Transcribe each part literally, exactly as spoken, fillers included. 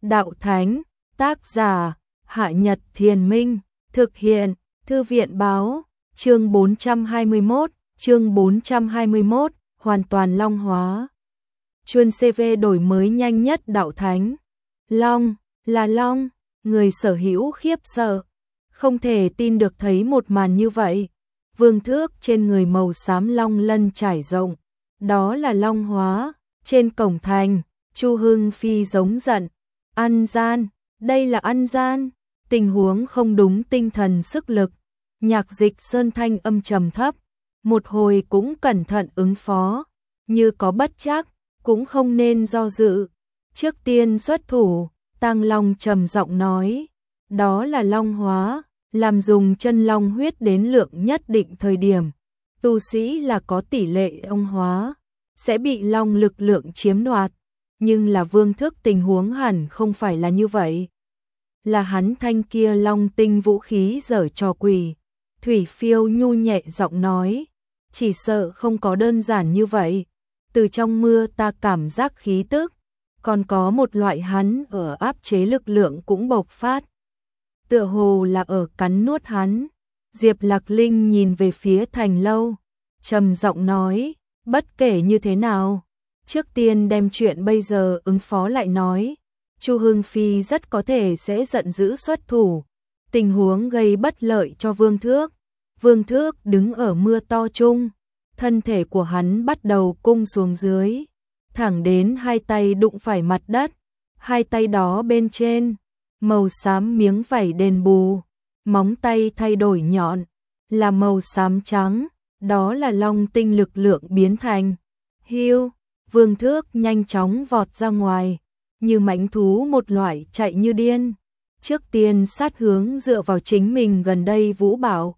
đạo thánh, tác giả, Hạ Nhật Thiền Minh, thực hiện, Thư viện báo, chương bốn trăm hai mươi mốt, chương bốn trăm hai mươi mốt, hoàn toàn long hóa. Chuyên xê vê đổi mới nhanh nhất đạo thánh. Long, là long, người sở hữu khiếp sợ, không thể tin được thấy một màn như vậy. Vương thước trên người màu xám long lân trải rộng, đó là long hóa. Trên cổng thành, Chu Hưng Phi giống giận, ăn gian, đây là ăn gian, tình huống không đúng tinh thần sức lực. Nhạc Dịch Sơn thanh âm trầm thấp, một hồi cũng cẩn thận ứng phó, như có bất trắc, cũng không nên do dự. Trước tiên xuất thủ, Tang Long trầm giọng nói, đó là long hóa, làm dùng chân long huyết đến lượng nhất định thời điểm. Tu sĩ là có tỷ lệ ông hóa, sẽ bị long lực lượng chiếm đoạt, nhưng là Vương Thước tình huống hẳn không phải là như vậy. Là hắn thanh kia long tinh vũ khí dở trò quỷ. Thủy Phiêu nhu nhẹ giọng nói, chỉ sợ không có đơn giản như vậy. Từ trong mưa ta cảm giác khí tức, còn có một loại hắn ở áp chế lực lượng cũng bộc phát. Tựa hồ là ở cắn nuốt hắn. Diệp Lạc Linh nhìn về phía thành lâu, trầm giọng nói, bất kể như thế nào, trước tiên đem chuyện bây giờ ứng phó lại nói. Chu Hưng Phi rất có thể sẽ giận dữ xuất thủ, tình huống gây bất lợi cho Vương Thước. Vương Thước đứng ở mưa to chung, thân thể của hắn bắt đầu cung xuống dưới, thẳng đến hai tay đụng phải mặt đất. Hai tay đó bên trên, màu xám miếng vảy đền bù, móng tay thay đổi nhọn, là màu xám trắng, đó là long tinh lực lượng biến thành. Hiu, Vương Thước nhanh chóng vọt ra ngoài, như mãnh thú một loại chạy như điên. Trước tiên sát hướng dựa vào chính mình gần đây Vũ Bảo.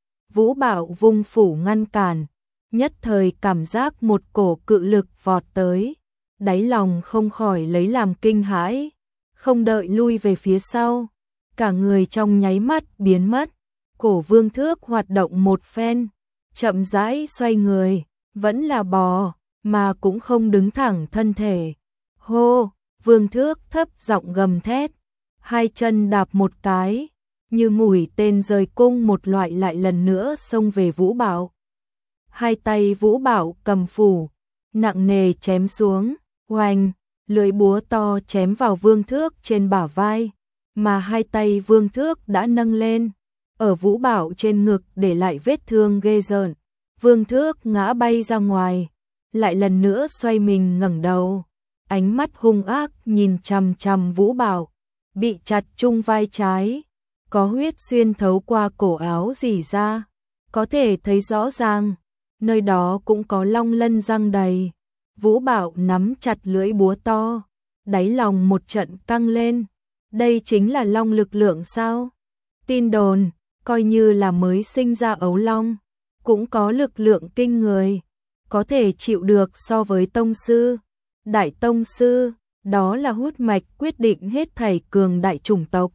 Vũ Bảo vung phủ ngăn cản, nhất thời cảm giác một cổ cự lực vọt tới, đáy lòng không khỏi lấy làm kinh hãi, không đợi lui về phía sau, cả người trong nháy mắt biến mất. Cổ Vương Thước hoạt động một phen, chậm rãi xoay người, vẫn là bò, mà cũng không đứng thẳng thân thể. Hô, Vương Thước thấp giọng gầm thét, hai chân đạp một cái, như mũi tên rời cung một loại lại lần nữa xông về Vũ Bảo. Hai tay Vũ Bảo cầm phủ, nặng nề chém xuống, oanh, lưỡi búa to chém vào Vương Thước trên bả vai, mà hai tay Vương Thước đã nâng lên, ở Vũ Bảo trên ngực để lại vết thương ghê rợn. Vương Thước ngã bay ra ngoài, lại lần nữa xoay mình ngẩng đầu, ánh mắt hung ác nhìn chằm chằm Vũ Bảo, bị chặt chung vai trái, có huyết xuyên thấu qua cổ áo rỉ ra, có thể thấy rõ ràng, nơi đó cũng có long lân răng đầy. Vũ Bảo nắm chặt lưỡi búa to, đáy lòng một trận căng lên, đây chính là long lực lượng sao? Tin đồn, coi như là mới sinh ra ấu long, cũng có lực lượng kinh người, có thể chịu được so với tông sư, đại tông sư, đó là hút mạch quyết định hết thảy cường đại chủng tộc.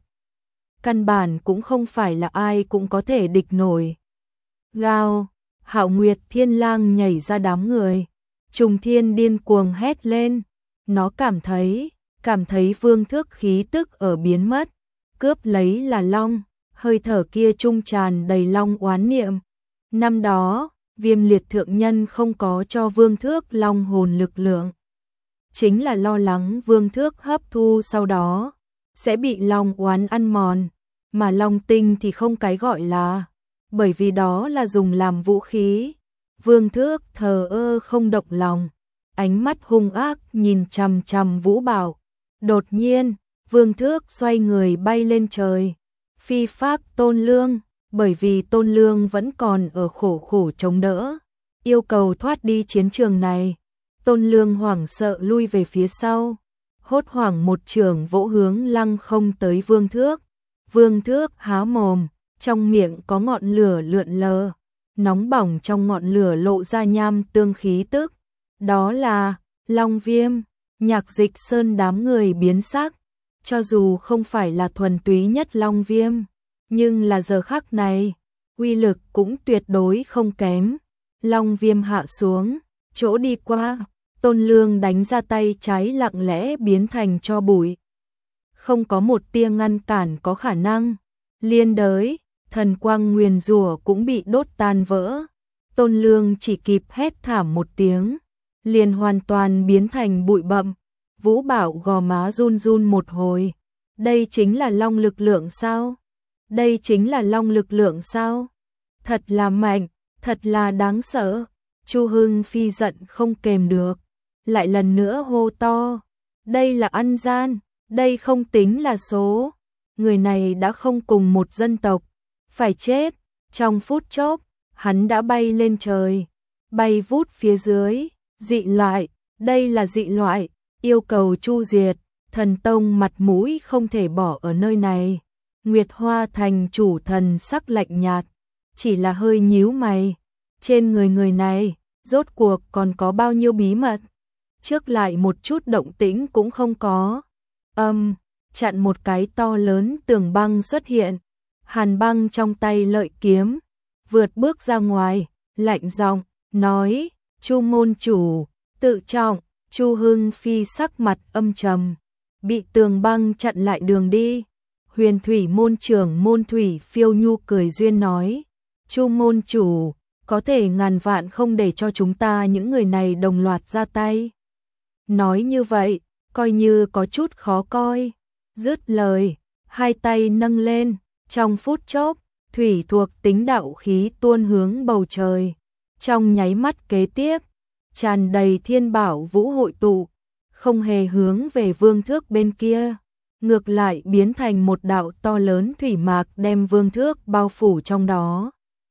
Căn bản cũng không phải là ai cũng có thể địch nổi. Gào, Hạo Nguyệt Thiên Lang nhảy ra đám người, Trùng Thiên điên cuồng hét lên, nó cảm thấy, cảm thấy Vương Thước khí tức ở biến mất, cướp lấy là long, hơi thở kia trung tràn đầy long oán niệm. Năm đó, Viêm Liệt thượng nhân không có cho Vương Thước long hồn lực lượng, chính là lo lắng Vương Thước hấp thu sau đó sẽ bị long oán ăn mòn, mà long tinh thì không cái gọi là, bởi vì đó là dùng làm vũ khí. Vương Thước thờ ơ không động lòng, ánh mắt hung ác nhìn chằm chằm Vũ Bảo. Đột nhiên, Vương Thước xoay người bay lên trời, phi phác Tôn Lương, bởi vì Tôn Lương vẫn còn ở khổ khổ chống đỡ, yêu cầu thoát đi chiến trường này. Tôn Lương hoảng sợ lui về phía sau, hốt hoảng một trường vỗ hướng lăng không tới Vương Thước. Vương Thước há mồm, trong miệng có ngọn lửa lượn lờ, nóng bỏng trong ngọn lửa lộ ra nham tương khí tức, đó là long viêm. Nhạc Dịch Sơn đám người biến sắc, cho dù không phải là thuần túy nhất long viêm, nhưng là giờ khắc này, uy lực cũng tuyệt đối không kém. Long viêm hạ xuống, chỗ đi qua, Tôn Lương đánh ra tay trái lặng lẽ biến thành tro bụi. không có một tia ngăn cản có khả năng. Liên đới, thần quang nguyền rủa cũng bị đốt tan vỡ. Tôn Lương chỉ kịp hét thảm một tiếng, liền hoàn toàn biến thành bụi bặm. Vũ Bảo gò má run run một hồi. Đây chính là long lực lượng sao? Đây chính là long lực lượng sao? Thật là mạnh, thật là đáng sợ. Chu Hưng Phi giận không kềm được, lại lần nữa hô to. Đây là ăn gian, đây không tính là số. Người này đã không cùng một dân tộc, phải chết. Trong phút chốc, hắn đã bay lên trời, bay vút phía dưới. Dị loại, đây là dị loại, yêu cầu chu diệt. Thần tông mặt mũi không thể bỏ ở nơi này. Nguyệt Hoa thành chủ thần sắc lạnh nhạt, chỉ là hơi nhíu mày. Trên người người này, rốt cuộc còn có bao nhiêu bí mật? Trước lại một chút động tĩnh cũng không có. Âm, um, chặn một cái to lớn tường băng xuất hiện. Hàn Băng trong tay lợi kiếm, vượt bước ra ngoài, lạnh giọng nói: Chu môn chủ, tự trọng. Chu Hưng Phi sắc mặt âm trầm, bị tường băng chặn lại đường đi. Huyền Thủy môn trưởng Môn Thủy Phiêu Nhu cười duyên nói: Chu môn chủ, có thể ngàn vạn không để cho chúng ta những người này đồng loạt ra tay. Nói như vậy, coi như có chút khó coi. Dứt lời, hai tay nâng lên, trong phút chốc, thủy thuộc tính đạo khí tuôn hướng bầu trời. Trong nháy mắt kế tiếp, tràn đầy thiên bảo vũ hội tụ, không hề hướng về vương thước bên kia, ngược lại biến thành một đạo to lớn thủy mạc đem vương thước bao phủ trong đó.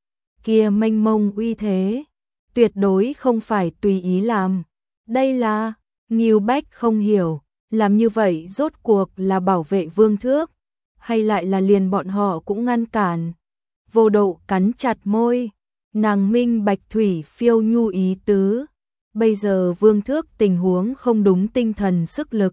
Kia mênh mông uy thế, tuyệt đối không phải tùy ý làm. Đây là, Ngưu Bách không hiểu, làm như vậy rốt cuộc là bảo vệ vương thước, hay lại là liền bọn họ cũng ngăn cản. Vô Độ cắn chặt môi, nàng minh bạch Thủy Phiêu Nhu ý tứ. Bây giờ vương thước tình huống không đúng tinh thần sức lực.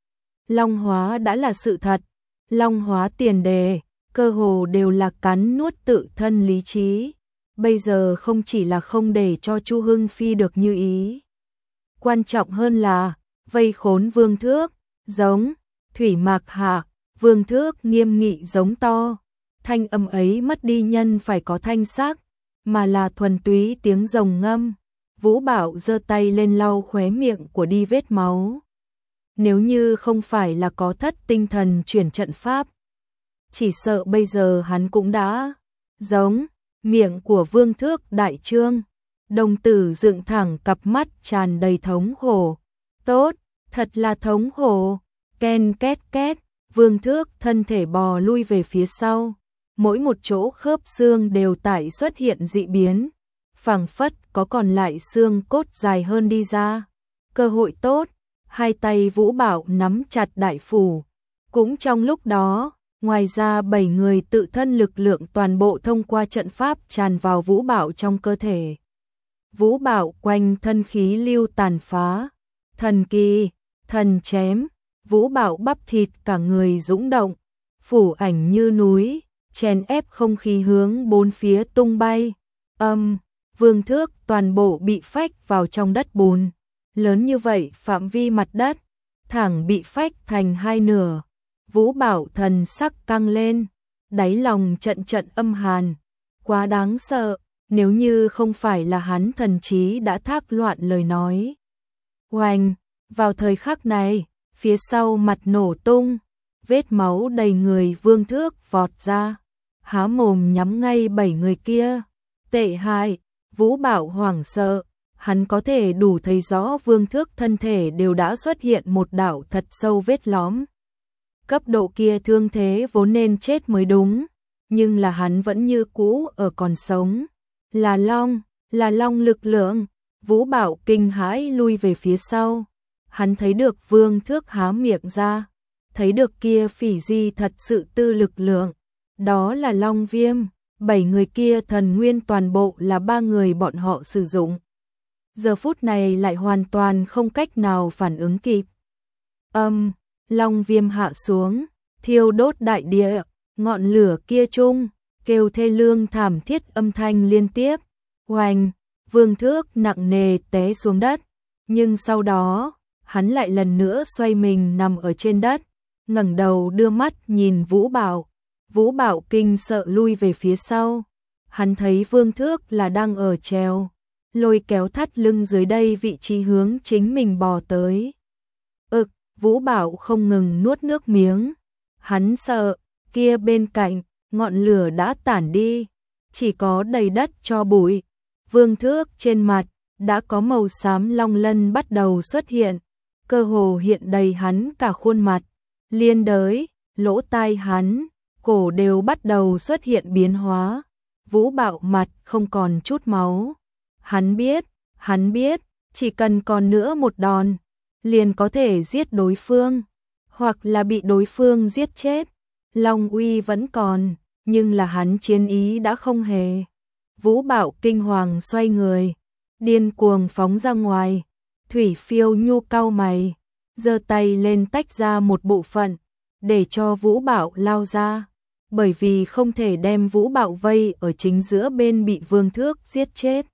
Long hóa đã là sự thật, long hóa tiền đề, cơ hồ đều là cắn nuốt tự thân lý trí. Bây giờ không chỉ là không để cho Chu Hưng Phi được như ý. Quan trọng hơn là, vây khốn vương thước, giống, thủy mạc hạ, vương thước nghiêm nghị giống to. Thanh âm ấy mất đi nhân phải có thanh sắc, mà là thuần túy tiếng rồng ngâm. Vũ Bảo giơ tay lên lau khóe miệng của đi vết máu. Nếu như không phải là có thất tinh thần chuyển trận pháp, chỉ sợ bây giờ hắn cũng đã giống. Miệng của vương thước đại trương, đồng tử dựng thẳng, cặp mắt tràn đầy thống khổ. Tốt, thật là thống khổ. Ken két két, vương thước thân thể bò lui về phía sau. Mỗi một chỗ khớp xương đều tại xuất hiện dị biến, phảng phất có còn lại xương cốt dài hơn đi ra. Cơ hội tốt, hai tay Vũ Bảo nắm chặt đại phủ. Cũng trong lúc đó, ngoài ra bảy người tự thân lực lượng toàn bộ thông qua trận pháp tràn vào Vũ Bảo trong cơ thể. Vũ Bảo quanh thân khí lưu tàn phá, thần kỳ, thần chém, Vũ Bảo bắp thịt cả người dũng động, phủ ảnh như núi, chèn ép không khí hướng bốn phía tung bay. Âm, vương thước toàn bộ bị phách vào trong đất bùn. Lớn như vậy phạm vi mặt đất, thẳng bị phách thành hai nửa. Vũ Bảo thần sắc căng lên, đáy lòng trận trận âm hàn. Quá đáng sợ, nếu như không phải là hắn thần trí đã thác loạn lời nói. Oanh, vào thời khắc này, phía sau mặt nổ tung, vết máu đầy người vương thước vọt ra, há mồm nhắm ngay bảy người kia. Tệ hại, Vũ Bảo hoảng sợ, hắn có thể đủ thấy rõ vương thước thân thể đều đã xuất hiện một đạo thật sâu vết lõm. Cấp độ kia thương thế vốn nên chết mới đúng, nhưng là hắn vẫn như cũ ở còn sống. Là long, là long lực lượng. Vũ Bảo kinh hãi lui về phía sau. Hắn thấy được vương thước há miệng ra, thấy được kia phỉ di thật sự tư lực lượng. Đó là long viêm, bảy người kia thần nguyên toàn bộ là ba người bọn họ sử dụng. Giờ phút này lại hoàn toàn không cách nào phản ứng kịp. Âm, long viêm hạ xuống, thiêu đốt đại địa, ngọn lửa kia chung, kêu thê lương thảm thiết âm thanh liên tiếp. Oanh, vương thước nặng nề té xuống đất, nhưng sau đó, hắn lại lần nữa xoay mình nằm ở trên đất, ngẩng đầu đưa mắt nhìn Vũ Bảo. Vũ Bảo kinh sợ lui về phía sau. Hắn thấy Vương Thước là đang ở trèo, lôi kéo thắt lưng dưới đây vị trí hướng chính mình bò tới. Ực, Vũ Bảo không ngừng nuốt nước miếng. Hắn sợ, kia bên cạnh, ngọn lửa đã tản đi, chỉ có đầy đất cho bụi. Vương Thước trên mặt đã có màu xám long lân bắt đầu xuất hiện, cơ hồ hiện đầy hắn cả khuôn mặt, liên đới, lỗ tai hắn, cổ đều bắt đầu xuất hiện biến hóa. Vũ Bảo mặt không còn chút máu. Hắn biết, hắn biết, chỉ cần còn nữa một đòn, liền có thể giết đối phương, hoặc là bị đối phương giết chết. Long uy vẫn còn, nhưng là hắn chiến ý đã không hề. Vũ Bảo kinh hoàng xoay người, điên cuồng phóng ra ngoài. Thủy Phiêu Nhu cau mày, giơ tay lên tách ra một bộ phận, để cho Vũ Bảo lao ra, bởi vì không thể đem Vũ Bảo vây ở chính giữa bên bị Vương Thước giết chết.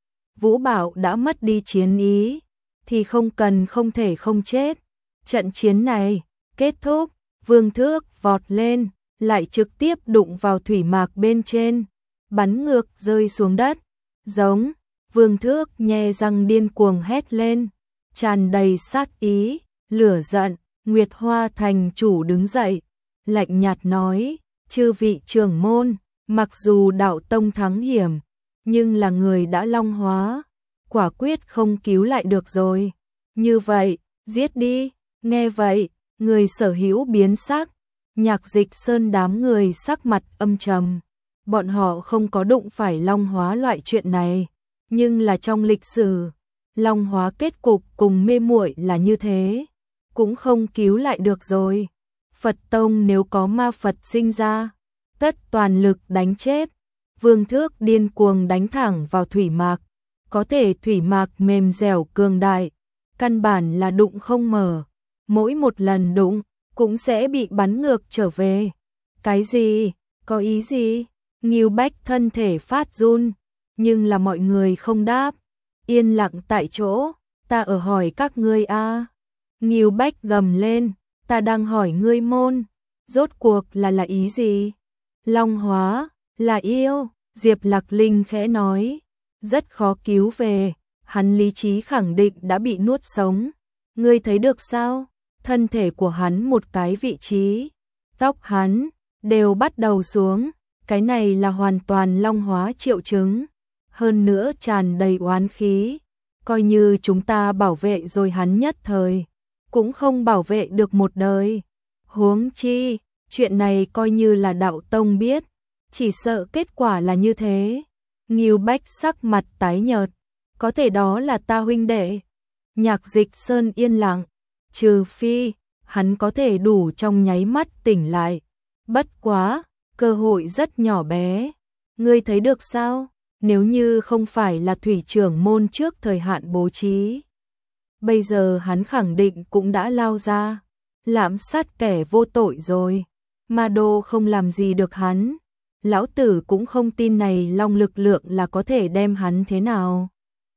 Vũ Bảo đã mất đi chiến ý, thì không cần không thể không chết. Trận chiến này kết thúc, Vương Thước vọt lên, lại trực tiếp đụng vào thủy mạc bên trên, bắn ngược rơi xuống đất. Giống, Vương Thước nhe răng điên cuồng hét lên, tràn đầy sát ý, lửa giận. Nguyệt Hoa thành chủ đứng dậy, lạnh nhạt nói, chư vị trưởng môn, mặc dù đạo tông thắng hiểm, nhưng là người đã long hóa, quả quyết không cứu lại được rồi. Như vậy, giết đi. Nghe vậy, người sở hữu biến sắc. Nhạc Dịch Sơn đám người sắc mặt âm trầm. Bọn họ không có đụng phải long hóa loại chuyện này, nhưng là trong lịch sử, long hóa kết cục cùng mê muội là như thế, cũng không cứu lại được rồi. Phật tông nếu có ma Phật sinh ra, tất toàn lực đánh chết. Vương Thước điên cuồng đánh thẳng vào thủy mạc, có thể thủy mạc mềm dẻo cường đại, căn bản là đụng không mở, mỗi một lần đụng cũng sẽ bị bắn ngược trở về. Cái gì? Có ý gì? Ngưu Bách thân thể phát run, nhưng là mọi người không đáp, yên lặng tại chỗ. Ta ở hỏi các ngươi a. À. Ngưu Bách gầm lên, ta đang hỏi ngươi môn, rốt cuộc là là ý gì? Long hóa, là yêu. Diệp Lạc Linh khẽ nói, rất khó cứu về, hắn lý trí khẳng định đã bị nuốt sống. Ngươi thấy được sao? Thân thể của hắn một cái vị trí, tóc hắn đều bắt đầu xuống, cái này là hoàn toàn long hóa triệu chứng, hơn nữa tràn đầy oán khí, coi như chúng ta bảo vệ rồi hắn nhất thời, cũng không bảo vệ được một đời. Huống chi, chuyện này coi như là đạo tông biết, chỉ sợ kết quả là như thế. Ngưu Bách sắc mặt tái nhợt, có thể đó là ta huynh đệ. Nhạc Dịch Sơn yên lặng, trừ phi hắn có thể đủ trong nháy mắt tỉnh lại, bất quá cơ hội rất nhỏ bé. Ngươi thấy được sao? Nếu như không phải là thủy trưởng môn trước thời hạn bố trí, bây giờ hắn khẳng định cũng đã lao ra, lạm sát kẻ vô tội rồi. Ma Đô không làm gì được hắn, lão tử cũng không tin này long lực lượng là có thể đem hắn thế nào.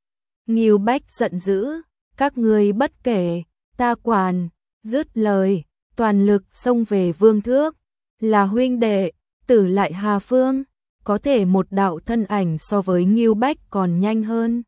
Ngưu Bách giận dữ, các ngươi bất kể, ta quản. Dứt lời, toàn lực xông về Vương Thước, là huynh đệ, tử lại Hà Phương, có thể một đạo thân ảnh so với Ngưu Bách còn nhanh hơn.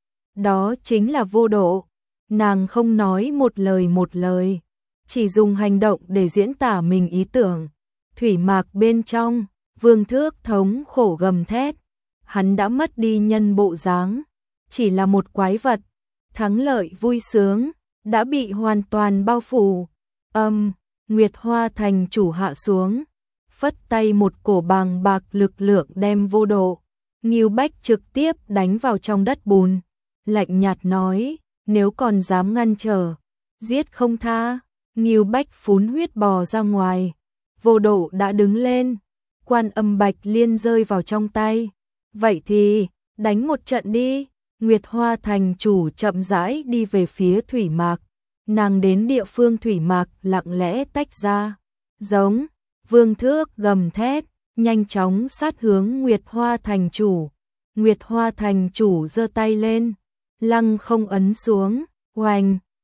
Đó chính là Vô Độ. Nàng không nói một lời một lời, chỉ dùng hành động để diễn tả mình ý tưởng. Thủy mạc bên trong, Vương Thước thống khổ gầm thét, hắn đã mất đi nhân bộ dáng, chỉ là một quái vật. Thắng lợi vui sướng đã bị hoàn toàn bao phủ. Âm, Nguyệt Hoa thành chủ hạ xuống, phất tay một cổ bàng bạc lực lượng đem Vô Độ, Ngưu Bách trực tiếp đánh vào trong đất bùn, lạnh nhạt nói, nếu còn dám ngăn trở, giết không tha. Ngưu Bách phún huyết bò ra ngoài, Vô Độ đã đứng lên, Quan Âm Bạch Liên rơi vào trong tay. Vậy thì, đánh một trận đi. Nguyệt Hoa thành chủ chậm rãi đi về phía thủy mạc, nàng đến địa phương thủy mạc lặng lẽ tách ra. Giống, Vương Thước gầm thét, nhanh chóng sát hướng Nguyệt Hoa thành chủ. Nguyệt Hoa thành chủ giơ tay lên, lăng không ấn xuống, oanh,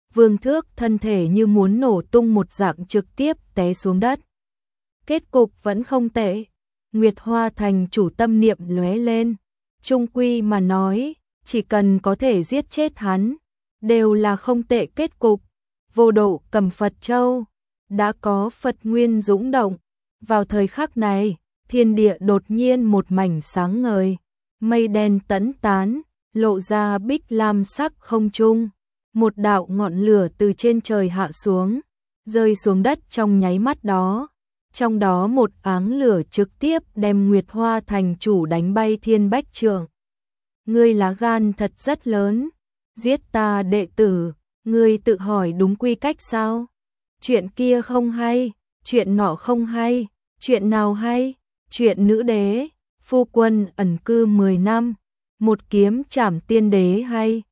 Vương Thước thân thể như muốn nổ tung một dạng trực tiếp té xuống đất. Kết cục vẫn không tệ. Nguyệt Hoa Thành chủ tâm niệm lóe lên. Trung quy mà nói, chỉ cần có thể giết chết hắn, đều là không tệ kết cục. Vô Độ cầm Phật Châu, đã có Phật Nguyên dũng động. Vào thời khắc này, thiên địa đột nhiên một mảnh sáng ngời, mây đen tẫn tán, lộ ra bích lam sắc không trung. Một đạo ngọn lửa từ trên trời hạ xuống, rơi xuống đất trong nháy mắt đó. Trong đó một áng lửa trực tiếp đem Nguyệt Hoa Thành chủ đánh bay thiên bách trượng. Ngươi lá gan thật rất lớn, giết ta đệ tử, ngươi tự hỏi đúng quy cách sao? Chuyện kia không hay, chuyện nọ không hay, chuyện nào hay? Chuyện nữ đế, phu quân ẩn cư mười năm, một kiếm trảm tiên đế hay?